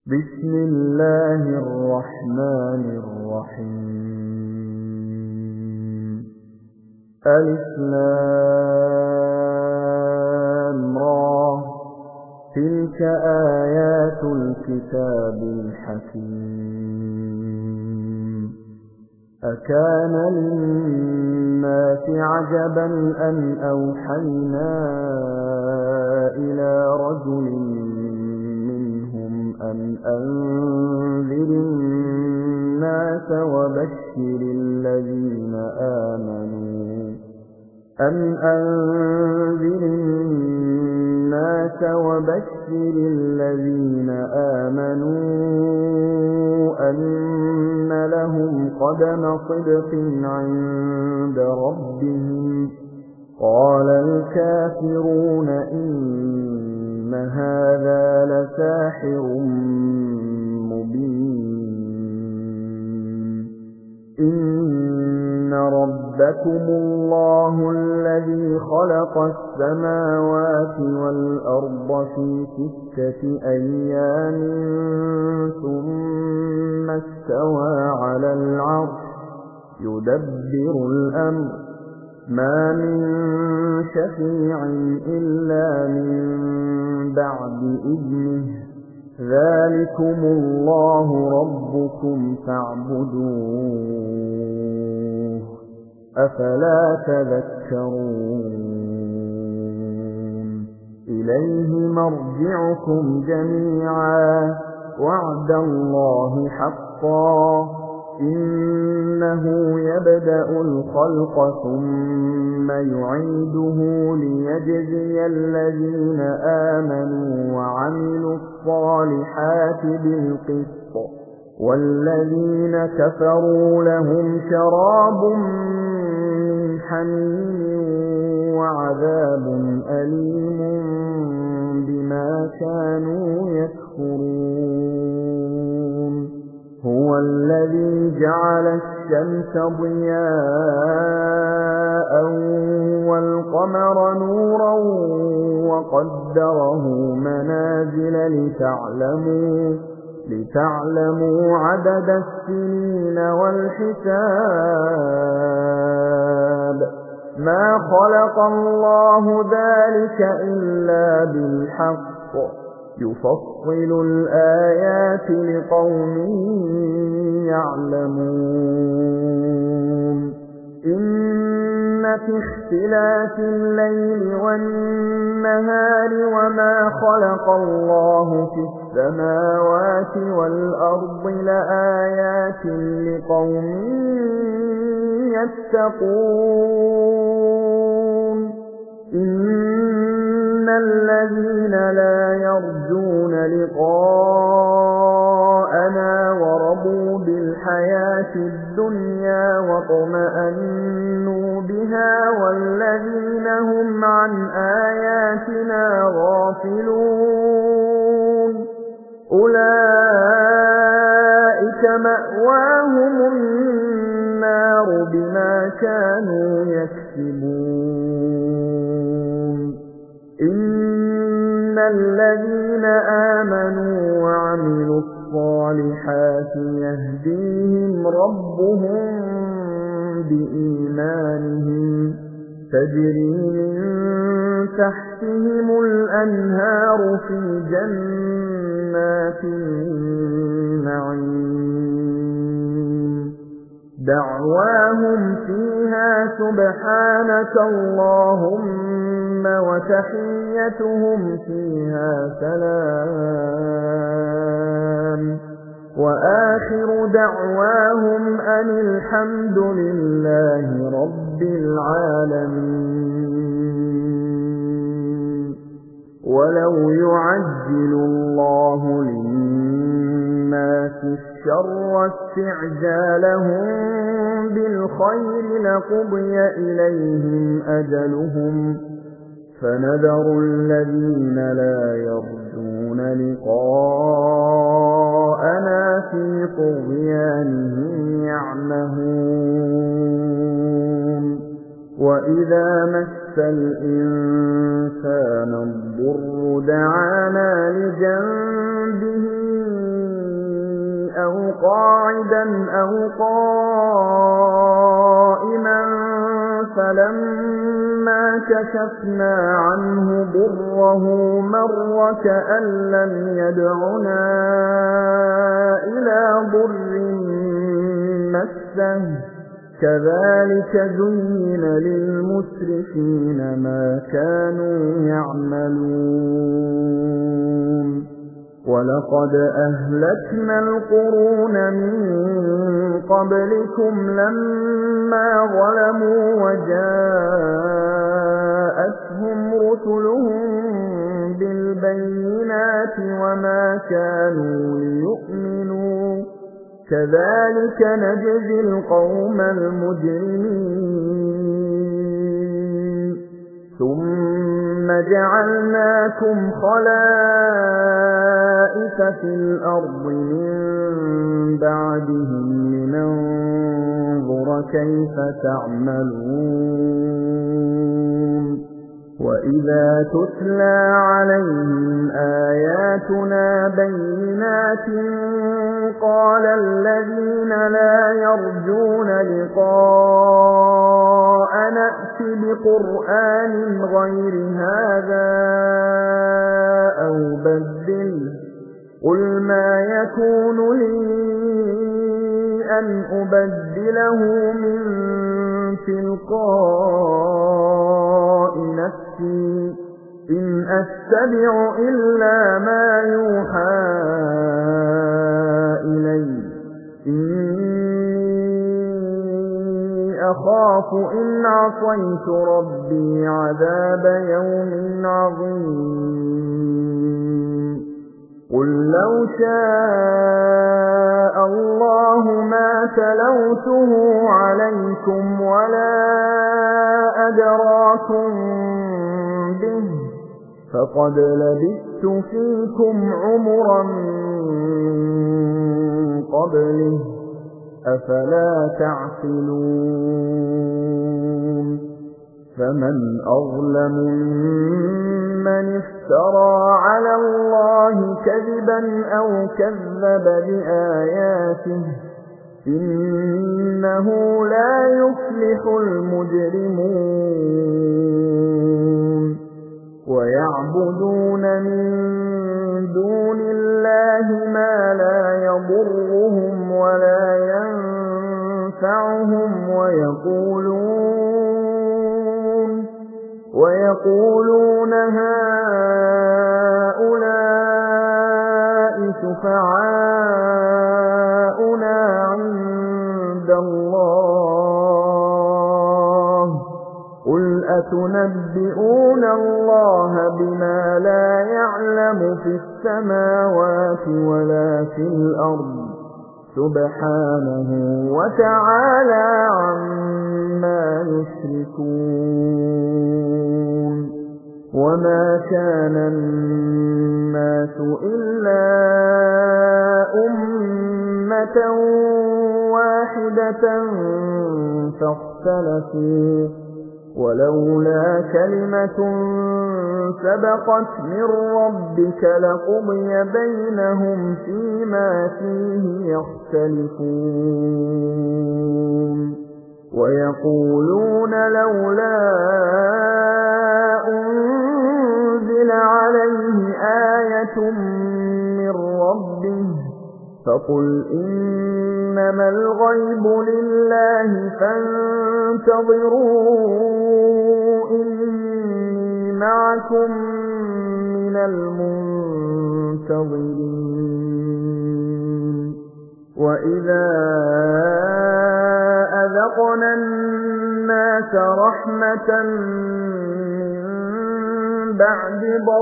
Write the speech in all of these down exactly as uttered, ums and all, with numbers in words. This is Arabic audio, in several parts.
بسم الله الرحمن الرحيم ألف لام را تلك آيات الكتاب الحكيم أكان للناس عجبا أن أوحينا إلى رجل أن أنذر الناس وبشر الذين آمنوا أن أنذر الناس وبشر الذين آمنوا أن لهم قدم صدق عند ربهم قال الكافرون إن هذا لساحر مبين إن ربكم الله الذي خلق السماوات والأرض في ستة أيام ثم استوى على العرش يدبر الأمر ما من شفيع إلا من بعد إذنه ذلكم الله ربكم فاعبدوه أفلا تذكرون إليه مرجعكم جميعا وعد الله حقا إنه يبدأ الخلق ثم يعيده ليجزي الذين آمنوا وعملوا الصالحات بالقسط والذين كفروا لهم شراب من حميم وعذاب أليم بما كانوا يكفرون هو الذي جعل الشمس ضياء والقمر نورا وقدره منازل لتعلموا لتعلموا عدد السنين والحساب ما خلق الله ذلك إلا بالحق يفصل الآيات لقوم يعلمون إن في اختلاف الليل والنهار وما خلق الله في السماوات والأرض لآيات لقوم يتقون إن الذين لا يرجون لقاءنا ورضوا بالحياة الدنيا واطمأنوا بها والذين هم عن آياتنا غافلون أولئك مأواهم النار بما كانوا يكسبون إن الذين آمنوا وعملوا الصالحات يهديهم ربهم بإيمانهم تجري من تحتهم الأنهار في جنات النعيم دعواهم فيها سبحانك اللهم وتحيتهم فيها سلام وآخر دعواهم أن الحمد لله رب العالمين ولو يعجل الله للناس الشر استعجالهم بالخير لقضي إليهم أجلهم فنذر الذين لا يرجون لقاءنا في طغيانهم يعمهون وإذا مس الإنسان الضر دعانا لجنبه قاعدا أو قائما فلما كشفنا عنه ضره مر كأن لم يدعنا إلى ضر مسه كذلك زين للمسرفين ما كانوا يعملون ولقد أهلكنا القرون من قبلكم لما ظلموا وجاءتهم رسلهم بالبينات وما كانوا ليؤمنوا كذلك نجزي القوم المجرمين ثم جعلناكم خلائف في الأرض من بعدهم لننظر كيف تعملون وإذا تتلى عليهم آياتنا بينات قال الذين لا يرجون لقاءنا ائت بقرآن غير هذا أو بدله قل ما يكون لي أن أبدله من تلقاء نفسي إن أتبع إلا ما يوحى إلي إني أخاف إن عصيت ربي عذاب يوم عظيم قل لو شاء الله ما تلوته عليكم ولا أدراكم به فقد لبثت فيكم عمرا قبله أفلا تعقلون فمن أظلم ممن افترى على الله كذبا أو كذب بآياته إنه لا يفلح المجرمون ويعبدون من دون الله ما لا يضرهم ولا ينفعهم ويقولون ويقولون هؤلاء شفعاؤنا عند الله قل أتنبئون الله بما لا يعلم في السماوات ولا في الأرض سبحانه وتعالى عما يشركون وما كان الناس إلا أمة واحدة فاختلفوا ولولا كلمة سبقت من ربك لقضي بينهم فيما فيه يختلفون ويقولون لولا أنزل عليه آية من ربه فقل إنما الغيب لله فانتظروا إني معكم من المنتظرين وإذا أذقنا الناس رحمة من بعد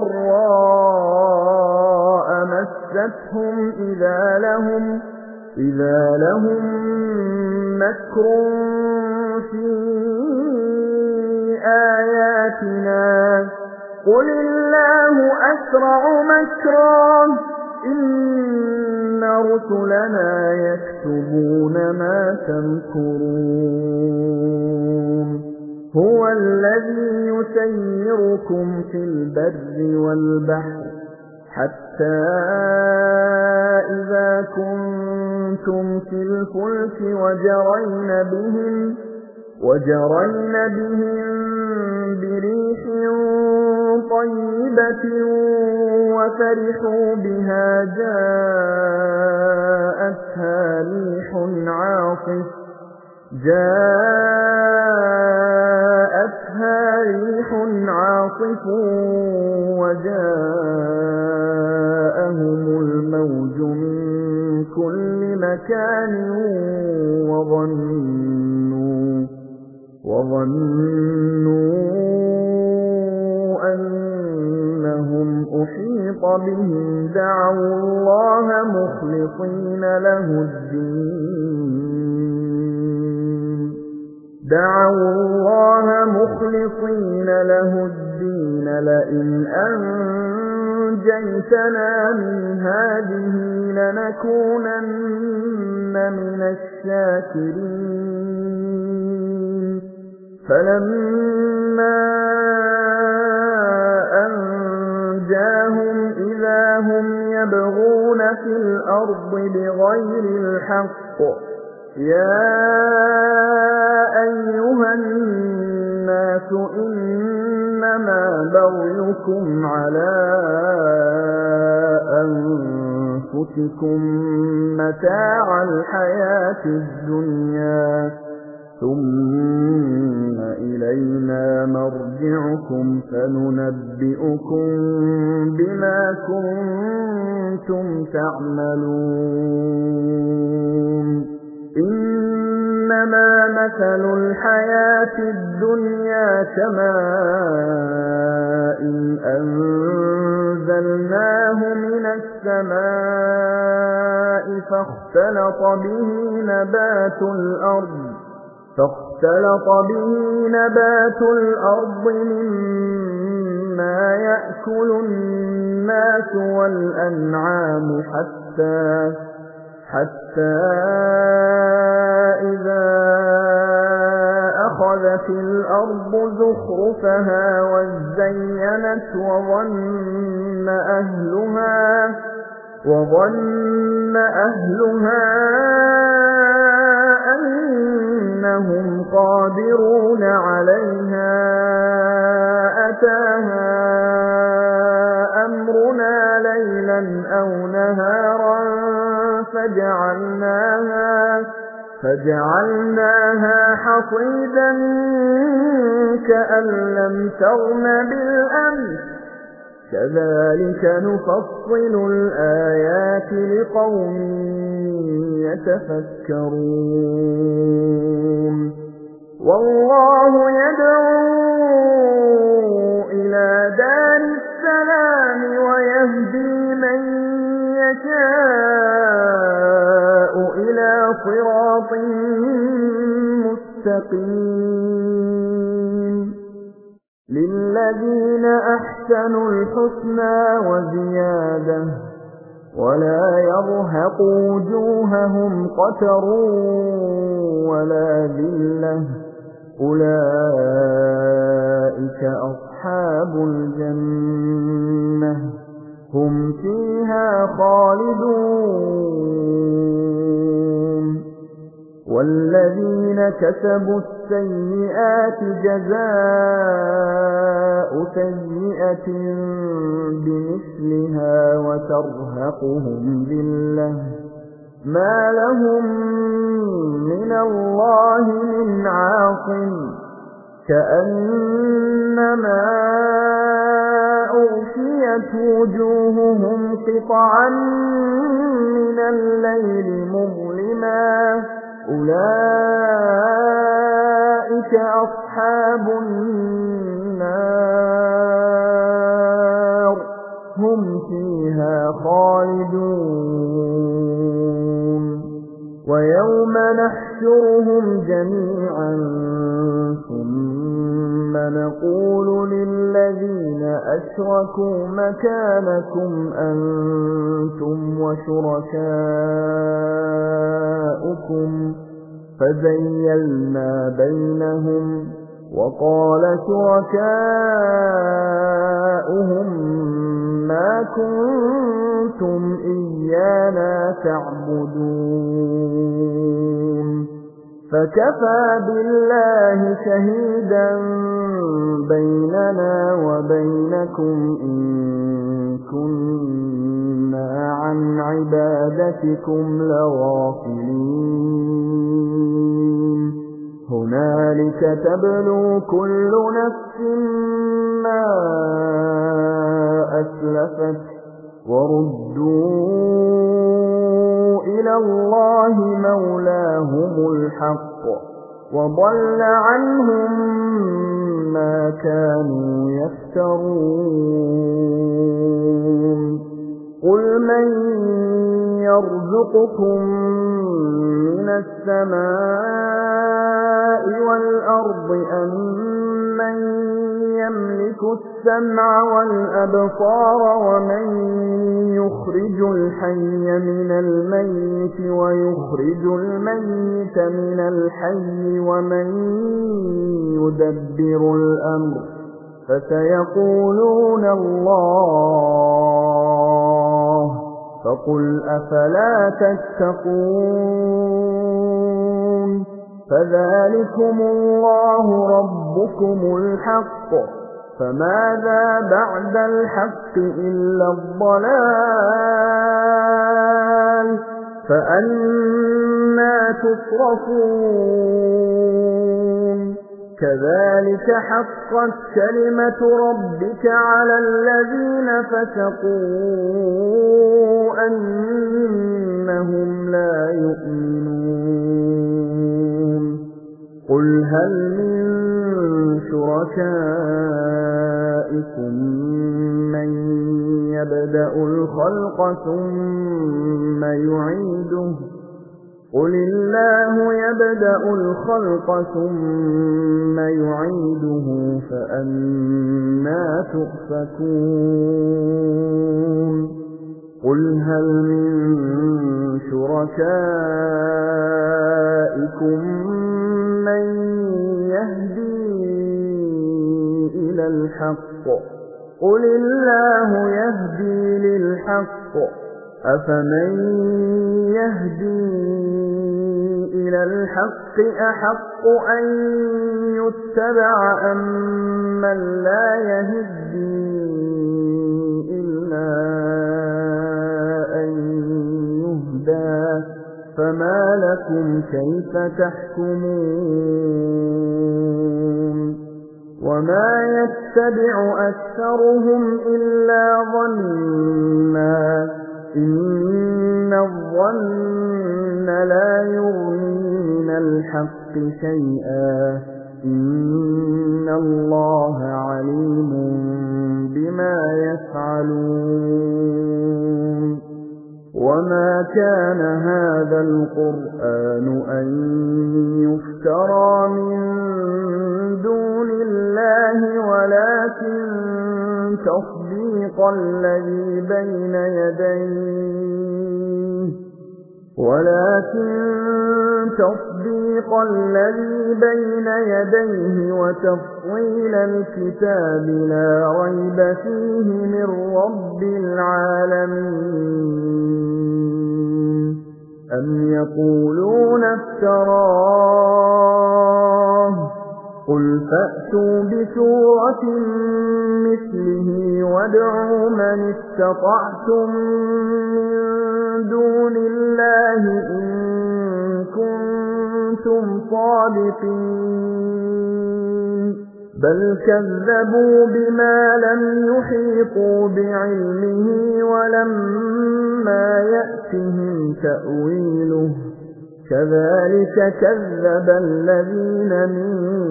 ضراء مستهم إذا لهم إذا لهم مكر في آياتنا قل الله أسرع مكرا إن رسلنا يكتبون ما تمكرون هو الذي يسيركم في البر والبحر حتى إذا كنتم كنتم في الفلك وجرين بهم وجرين بهم بريح طيبة وفرحوا بها جاءتها ريح عاصف جاءتها ريح عاصف وجاءهم الموج من كل مكان وظنوا وظنوا أنهم أحيط بهم دعوا الله مخلصين له الدين دعوا الله مخلصين له الدين لئن أنجيتنا من هذه لنكونن من الشاكرين فلما أنجاهم إذا هم يبغون في الأرض بغير الحق يا أيها الناس إنما بغيكم على أنفسكم متاع الحياة الدنيا ثم إلينا مرجعكم فننبئكم بما كنتم تعملون إنما مثل الحياة الدنيا كماء أنزلناه من السماء فاختلط به نبات الأرض فاختلط به نبات الأرض مما يأكل الناس والأنعام حتى حتى إذا أخذت الأرض زخرفها وزينت وظن أهلها وظن أهلها أنهم قادرون عليها أتاها أمرنا ليلا أو نهارا فجعلناها فجعلناها حصيدا كأن لم تغن بالأمس كذلك نفصل الآيات لقوم يتفكرون والله يدعو إلى دار السلام ويهدي من يشاء إلى صراط مستقيم للذين أحسنوا الحسنى وزيادة ولا يرهق وجوههم قتر ولا ذلة أولئك أصحاب الجنة هم فيها خالدون والذين كسبوا السيئات جزاء سيئة بمثلها وترهقهم ذلة ما لهم من الله من عاصم كأنما أغشيت وجوههم قطعا من الليل مظلما أولئك أصحاب النار هم فيها خالدون ويوم نحشرهم جميعا ثم نقول للذين أشركوا مكانكم أنتم وشركاؤكم فزيلنا بينهم وقال شركاؤهم ما كنتم إيانا تعبدون فكفى بالله شهيدا بيننا وبينكم إن كنا عن عبادتكم لغافلين هنالك تبلو كل نفس ما أسلفت وردوا إلى الله مولاهم الحق وضل عنهم ما كانوا يفترون قل من يرزقكم من السماء والأرض أم من يملك السمع والأبصار ومن يخرج الحي من الميت ويخرج الميت من الحي ومن يدبر الأمر فسيقولون الله فقل أفلا تتقون فذلكم الله ربكم الحق فماذا بعد الحق إلا الضلال فأنى تصرفون كذلك حقت كلمة ربك على الذين فسقوا أنهم لا يؤمنون قل هل من شركائكم من يبدأ الخلق ثم يعيده قل الله يبدأ الخلق ثم يعيده فأنى تؤفكون قل هل من شركائكم من يهدي إلى الحق قل الله يهدي للحق أفمن يهدي إلى الحق أحق أن يتبع أم من لا يهدي إلا أن يهدى فما لكم كيف تحكمون وما يتبع أكثرهم إلا ظنّا إن الظن لا يغني من الحق شيئا إن الله عليم بما يفعلون وما كان هذا القرآن أن يفترى من دون الله ولكن تصديق الذي بين يديه ولكن تصديق الذي بين يديه وتفصيل الكتاب لا ريب فيه من رب العالمين أم يقولون افتراه قل فأتوا بسورة مثله وادعوا من استطعتم من دون الله إن كنتم صادقين بل كذبوا بما لم يحيطوا بعلمه ولما يأتهم تأويله كذلك كذب الذين من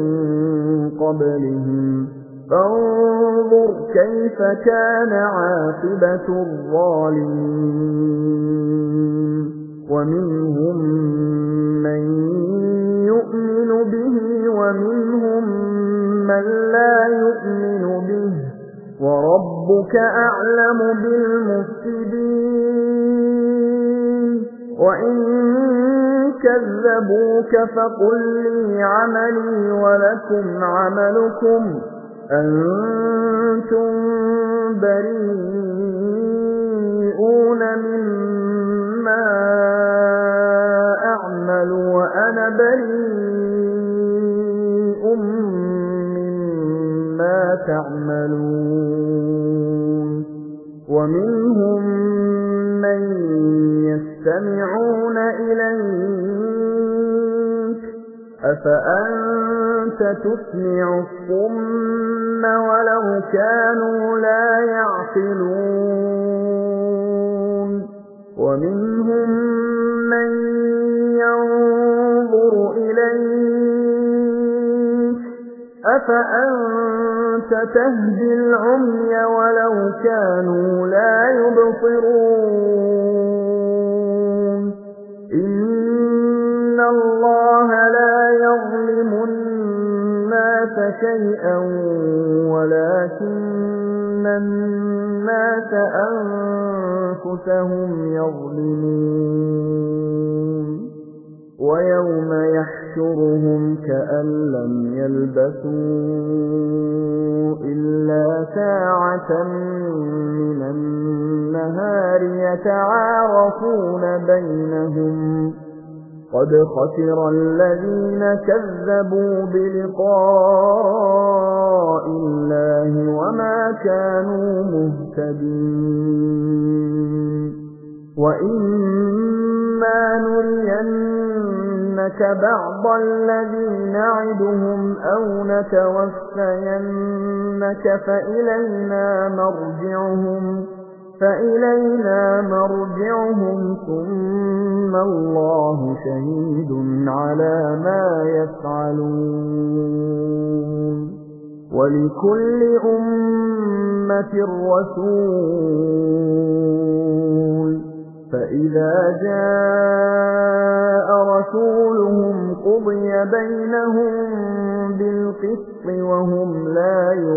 قبلهم فانظر كيف كان عاقبة الظالمين ومنهم من يؤمن به ومنهم من لا يؤمن به وربك أعلم بالمفسدين وإن كذبوك فقل لي عملي ولكم عملكم أنتم بريئون مما أعمل وأنا بريء مما تعملون ومنهم من يستمعون إليك أفأنت تسمع الصم ولو كانوا لا يعقلون ومنهم من ينظر إليك أفأنت تهدي العمي ولو كانوا لا يبصرون إن الله لا يظلم الناس شيئا ولكن الناس أنفسهم يظلمون ويوم يحشرهم كأن لم يلبثوا إلا ساعة من النهار يتعارفون بينهم قد خسر الذين كذبوا بلقاء الله وما كانوا مهتدين وإما نرينك بعض الذي نعدهم أو نتوفينك فإلينا مرجعهم فإلينا مرجعهم ثم الله شهيد على ما يفعلون ولكل أمة رسول فإذا جاء رسولهم قضي بينهم بالقسط وهم لا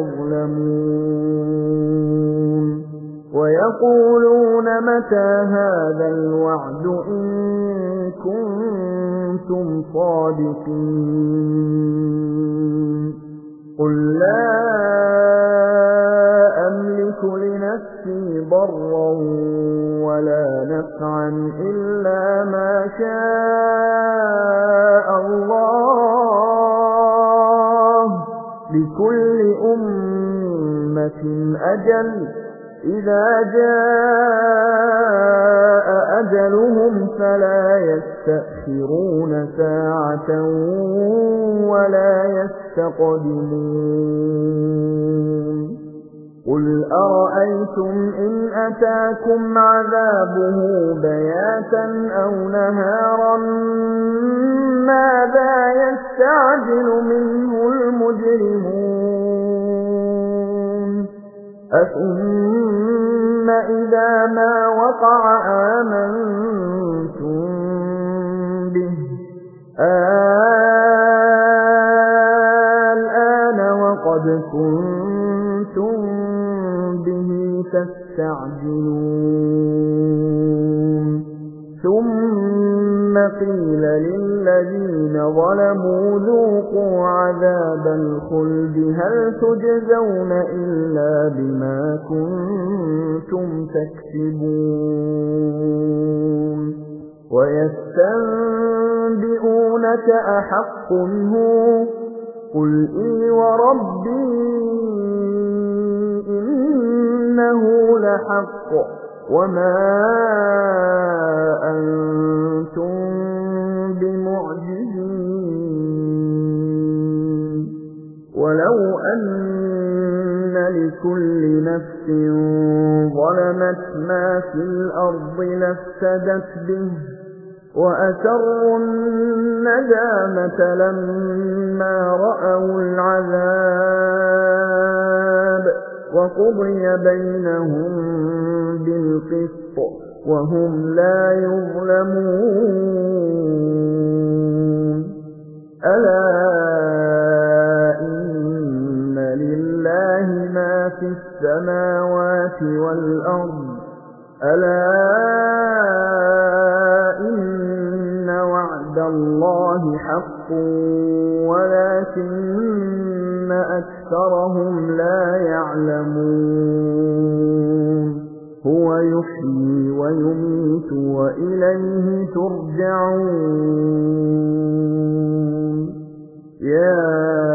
يظلمون ويقولون متى هذا الوعد إن كنتم صادقين قل لا أملك لنفسي ضرا ولا نفعا إلا ما شاء الله لكل أمة أجل إذا جاء أجلهم فلا يستأخرون ساعة ولا يستقدمون قل أرأيتم إن أتاكم عذابه بياتا أو نهارا ماذا يستعجل منه المجرمون أثم إذا ما وقع آمنتم به الآن وقد كنتم به تستعجلون ثم قيل للذين ظلموا ذوقوا عذاب الخلد هل تجزون إلا بما كنتم تكسبون ويستنبئونك أحق هو قل إي وربي إنه لحق وما أنتم بمعجزين ولو أن لكل نفس ظلمت ما في الأرض لافتدت به وأسروا الندامة لما رأوا العذاب وقضي بينهم بالقسط وهم لا يظلمون ألا إن لله ما في السماوات والأرض ألا إن وعد وعد الله حق ولكن أكثرهم لا يعلمون هو يحيي ويميت وإليه ترجعون يا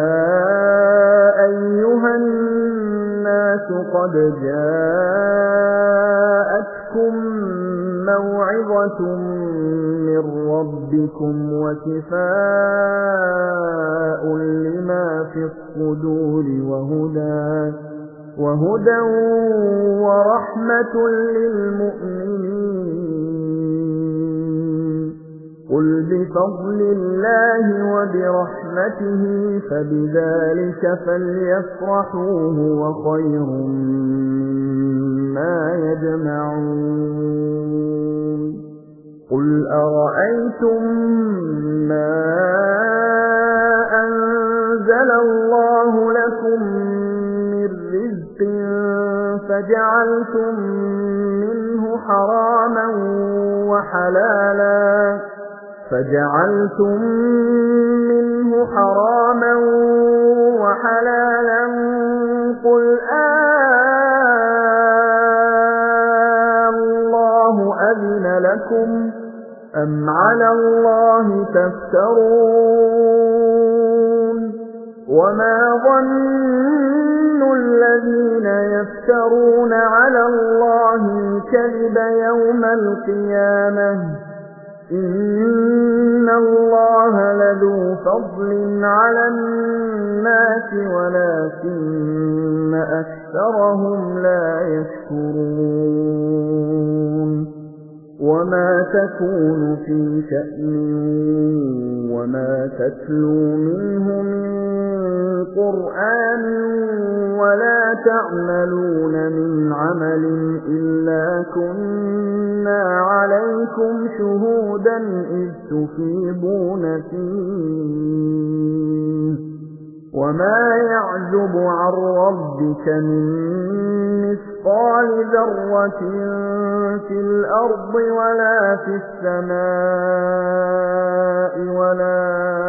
أيها الناس قد جاءتكم موعظة من ربكم وشفاء لما في الصدور وهدى وهدى ورحمة للمؤمنين قل بفضل الله وبرحمته فبذلك فليفرحوا هو خير مما يجمعون قل أرأيتم ما أنزل الله لكم من رزق فجعلتم منه حراما وحلالا فجعلتم منه حراما وحلالا قل الله أذن لكم أم على الله تفترون وما ظن الذين يفترون على الله الكذب يوم القيامة إن الله لذو فضل على الناس ولكن أكثرهم لا يشكرون وما تكون في شأن وما تتلو منه من قرآن ولا تعملون من عمل إلا كنا عليكم شهودا إذ تفيضون فيه وما يعزب عن ربك من مثقال ذرة في الأرض ولا في السماء ولا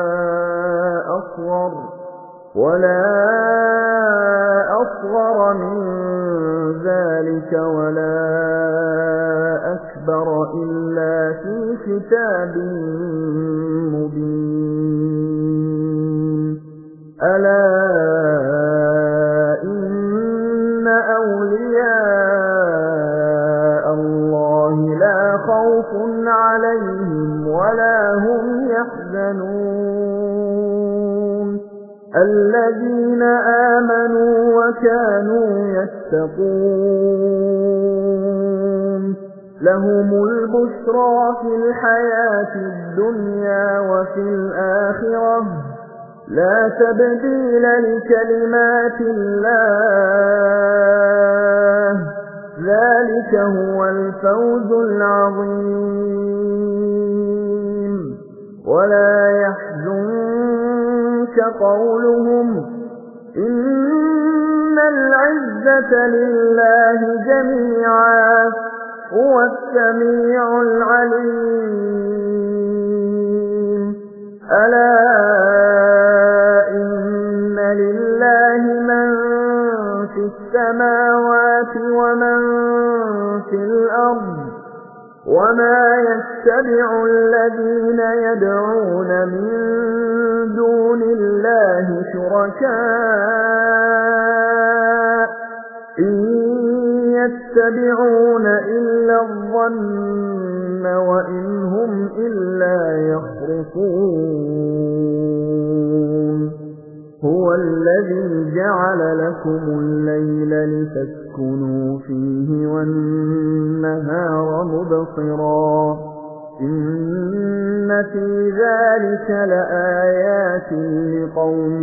أصغر ولا أصغر من ذلك ولا أكبر إلا في كتاب مبين ألا إن أولياء الله لا خوف عليهم ولا هم يحزنون الذين آمنوا وكانوا يتقون لهم البشرى في الحياة الدنيا وفي الآخرة لا تبديل لكلمات الله ذلك هو الفوز العظيم ولا يحزنك قولهم إن العزة لله جميعا هو السميع العليم ألا إن لله من في السماوات ومن في الأرض وما يتبع الذين يدعون من دون الله شركاء إن يتبعون إلا الظن وإن هم إلا يخرصون هو الذي جعل لكم الليل لتسكنوا فيه والنهار مبصرا إن في ذلك لآيات لقوم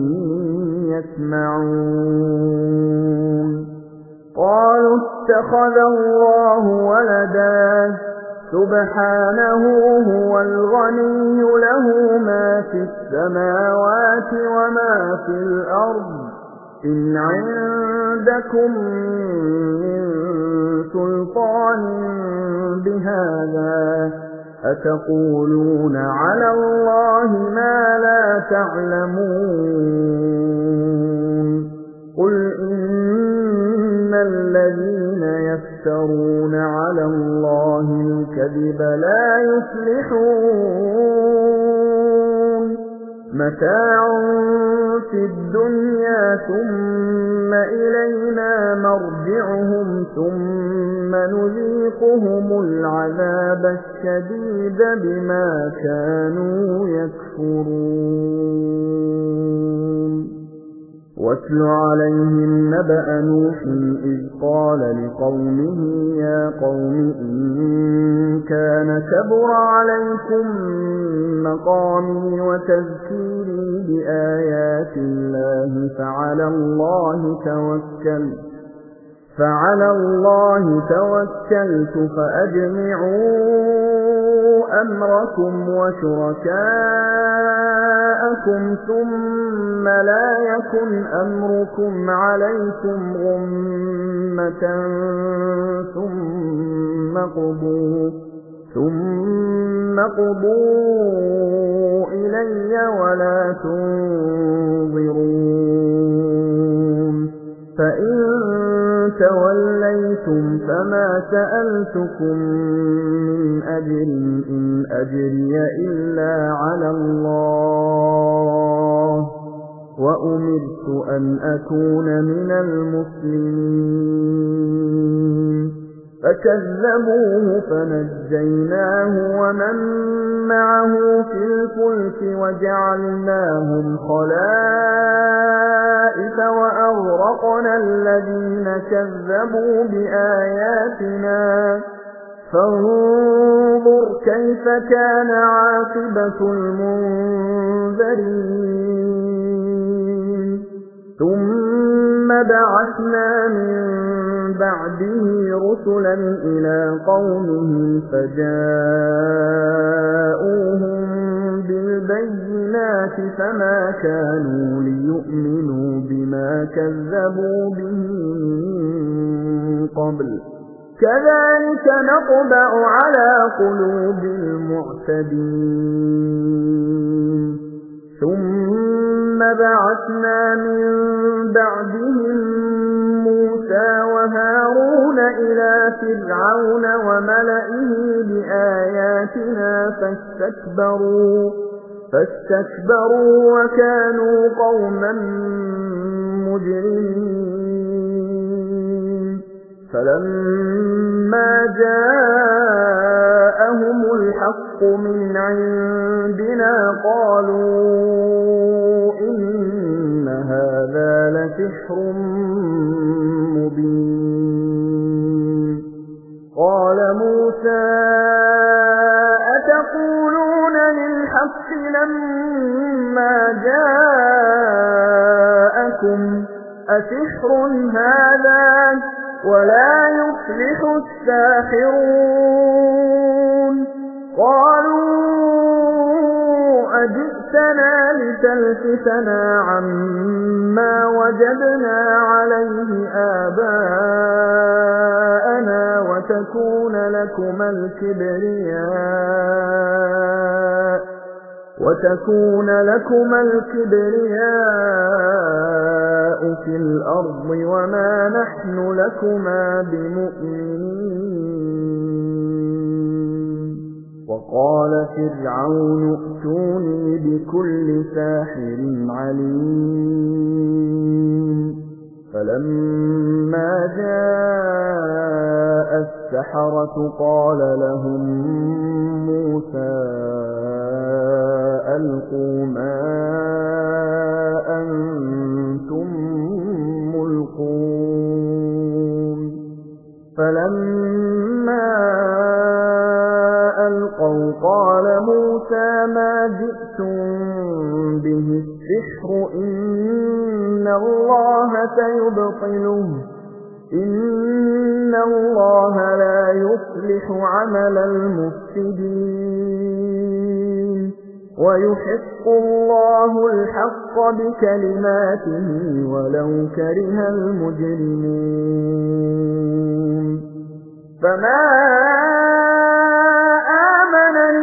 يسمعون قالوا اتخذ الله ولدا سبحانه هو الغني له ما في السماوات وما في الأرض إن عندكم من سلطان بهذا أتقولون على الله ما لا تعلمون قل إن الذين يفترون على الله الكذب لا يفلحون متاع في الدنيا ثم إلينا مرجعهم ثم نذيقهم العذاب الشديد بما كانوا يكفرون واتل عليهم نبأ نوح إذ قال لقومه يا قوم إن كان كبر عليكم مقامي وتذكيري بآيات الله فعلى الله توكلت فعلى الله توكلت فأجمعوا أمركم وشركاءكم ثم لا يكن أمركم عليكم غمة ثم قضوا ثم قضوا إلي ولا تنظرون فإن توليتم فما سألتكم من أجر إن أجري إلا على الله وأمرت أن أكون من المسلمين فكذبوه فنجيناه ومن معه في الفلك وجعلناهم خلائف وأغرقنا الذين كذبوا بآياتنا فانظر كيف كان عاقبة المنذرين ثم بعثنا من بعده رسلا إلى قومهم فجاءوهم بالبينات فما كانوا ليؤمنوا بما كذبوا به من قبل كذلك نطبع على قلوب المعتدين ثم بعثنا من بعدهم موسى وهارون إلى فرعون وملئه بآياتنا فاستكبروا فاستكبروا وكانوا قوما مجرمين فلما جاءهم الحق من عندنا قالوا إن هذا لسحر مبين قال موسى أتقولون للحق لما جاءكم أسحر هذا ولا يفلح الساحرون قالوا أجئتنا لتلفتنا عما وجدنا عليه آباءنا وتكون لكما الكبرياء وتكون لكما الكبرياء في الأرض وما نحن لكما بمؤمنين وقال فرعون ائتوني بكل ساحر عليم فلما جاء السحرة قال لهم موسى ألقوا ما أنتم ملقون فلما ألقوا قال موسى ما جئتم به السحر إن الله سيبطله إن الله لا يصلح عمل المفسدين ويحق الله الحق بكلماته ولو كره المجرمون فما آمن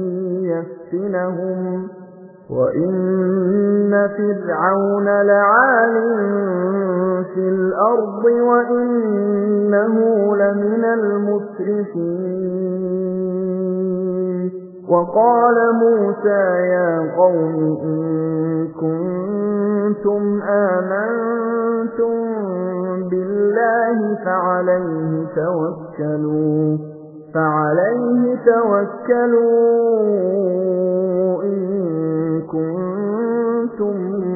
يفتنهم وإن فرعون لعال في الأرض وإنه لمن المسرفين وقال موسى يا قوم إن كنتم آمنتم بالله فعليه توكلوا فعليه توكلوا إن كنتم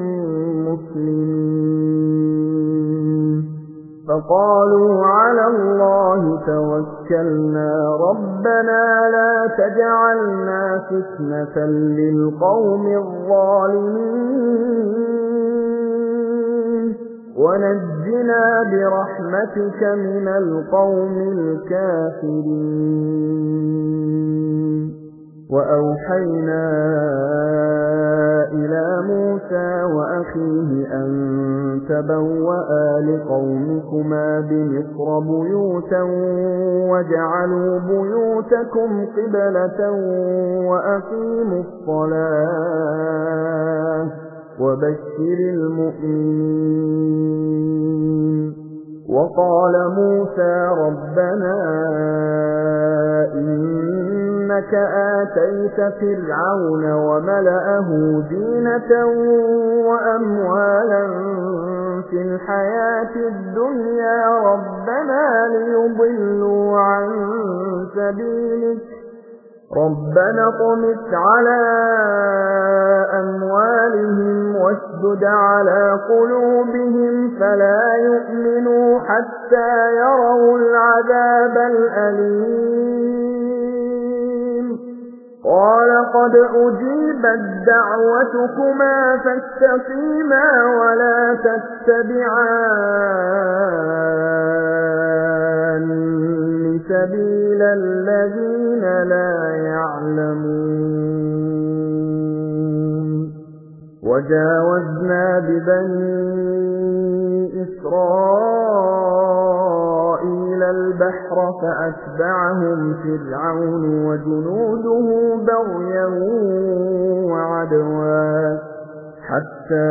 مسلمين فقالوا على الله توكلنا ربنا لا تجعلنا فتنة للقوم الظالمين ونجنا برحمتك من القوم الكافرين وأوحينا إلى موسى وأخيه أن تبوأ لقومكما بمصر بيوتا واجعلوا بيوتكم قبلة وأقيموا الصلاة وبشر المؤمنين وقال موسى ربنا إنك آتيت فرعون وملأه زينة وأموالا في الحياة الدنيا ربنا ليضلوا عن سبيلك ربنا اطمس على أموالهم واشدد على قلوبهم فلا يؤمنوا حتى يروا العذاب الأليم قال قد أجيبت دعوتكما فاستقيما ولا تتبعان سبيل الذين لا يعلمون وجاوزنا ببني إسرائيل البحر فأتبعهم فرعون وجنوده بغيا وعدوا حتى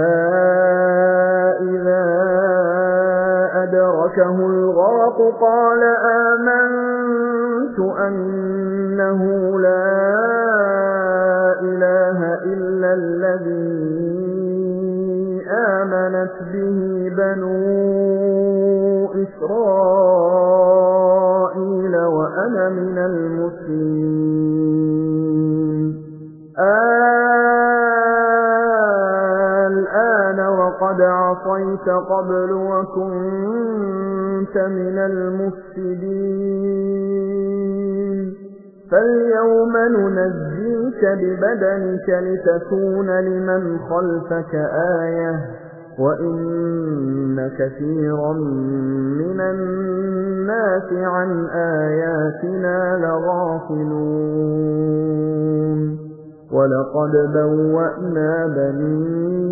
إذا أدركه الغرق قال آمنت أنه لا إله إلا الذي آمنت به بنو إسرائيل وأنا من المسلمين الآن وقد عصيت قبل وكنت من المفسدين فاليوم ننجيك ببدنك لتكون لمن خلفك آية وإن كثيرا من الناس عن آياتنا لغافلون ولقد بوأنا بني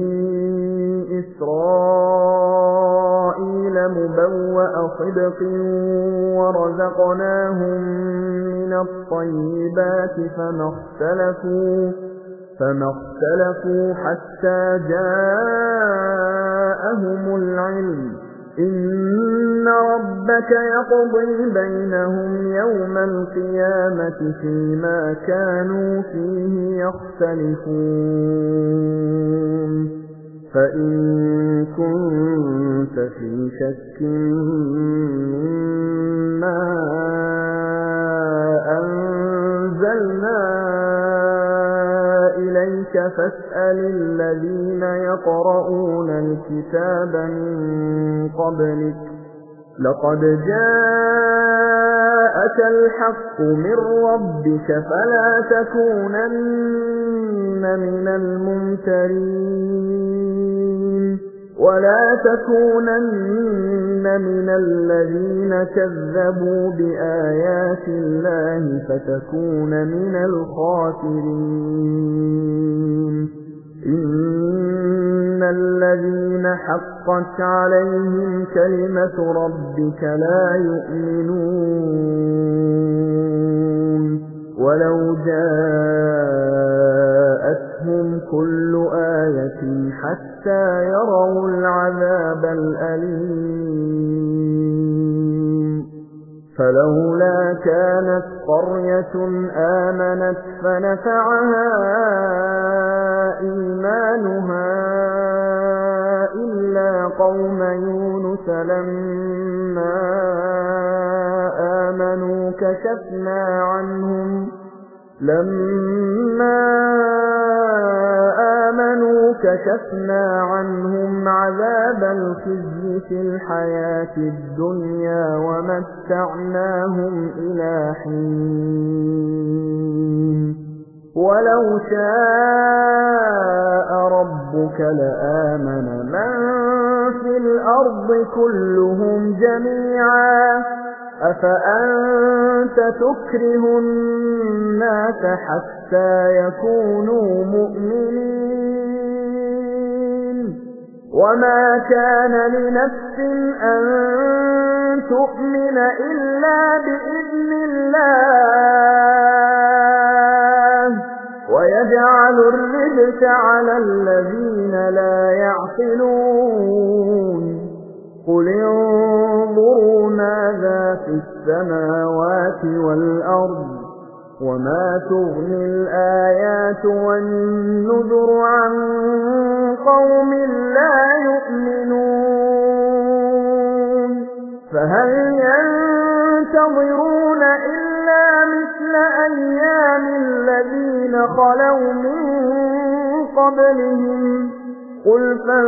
إسرائيل مبوأ صدق ورزقناهم من الطيبات فما اختلفوا فما اختلفوا حتى جاءهم العلم إن ربك يقضي بينهم يوم القيامة فيما كانوا فيه يختلفون فإن كنت في شك مما أنزلنا إليك فاسأل الذين يقرؤون الكتاب من قبلك لقد جاءك الحق من ربك فلا تكونن من الممترين ولا تكونن من الذين كذبوا بآيات الله فتكون من الخاسرين إن الذين حقت عليهم كلمة ربك لا يؤمنون ولو جاءتهم كل آية حتى يروا العذاب الأليم فلولا كانت قرية آمنت فنفعها إيمانها إلا قوم يونس لما آمنوا كشفنا عنهم لما آمنوا كشفنا عنهم عذاب الخزي في الحياة الدنيا ومتعناهم إلى حين ولو شاء ربك لآمن من في الأرض كلهم جميعا أفأنت تكره الناس حتى يكونوا مؤمنين وما كان لنفس أن تؤمن إلا بإذن الله ويجعل الرجس على الذين لا يعقلون قل انظروا ماذا في السماوات والأرض وما تغني الآيات والنذر عن قوم لا يؤمنون فهل ينتظرون إلا مثل أيام الذين خلوا من قبلهم قل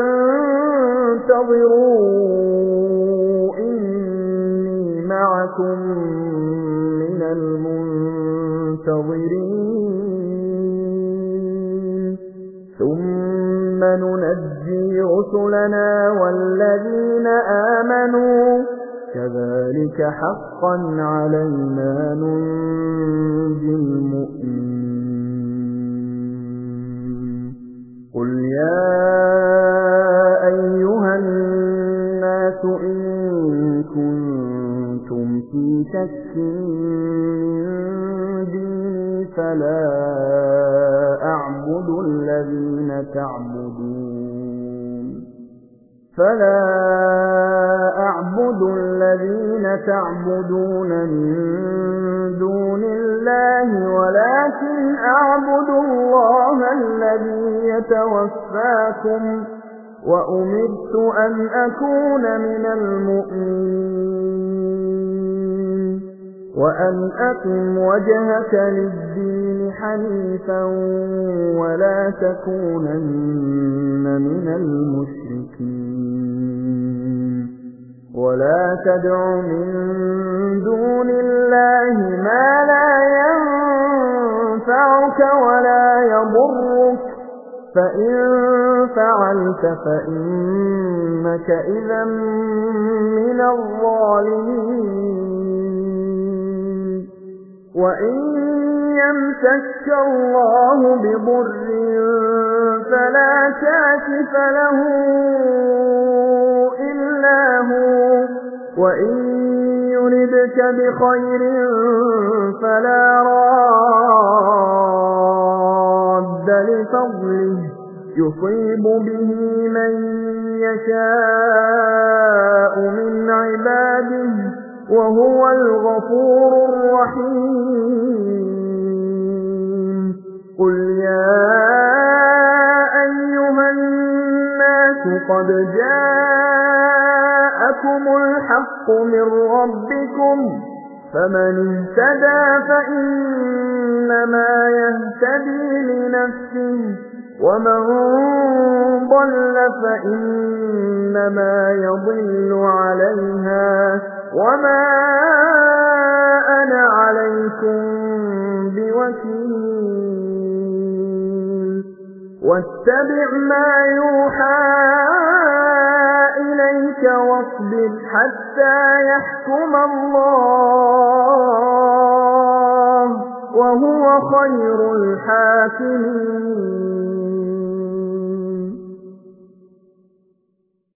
فانتظروا إني معكم من المنتظرين ثم ننجي رسلنا والذين آمنوا كذلك حقا علينا ننجي المؤمنين قل يا أيها الناس إن كنتم في شك من ديني فلا أعبد الذين تعبدون فلا أعبد الذين تعبدون من دون الله ولكن أعبد الله الذي يتوفاكم وأمرت أن أكون من المؤمنين وأن أقم وجهك للدين حنيفا ولا تكونن من المشركين ولا تدع من دون الله ما لا ينفعك ولا يضرك فإن فعلت فإنك إذا من الظالمين وإن يمسك الله بضر فلا كاشف له إلا هو وإن يردك بخير فلا راد لفضله يصيب به من يشاء من عباده وهو الغفور الرحيم قل يا أيها الناس قد جاءكم الحق من ربكم فمن اهتدى فإنما يهتدي لنفسه ومن ضل فإنما يضل عليها وما أنا عليكم بوكيل واتبع ما يوحى إليك واصبر حتى يحكم الله وهو خير الحاكمين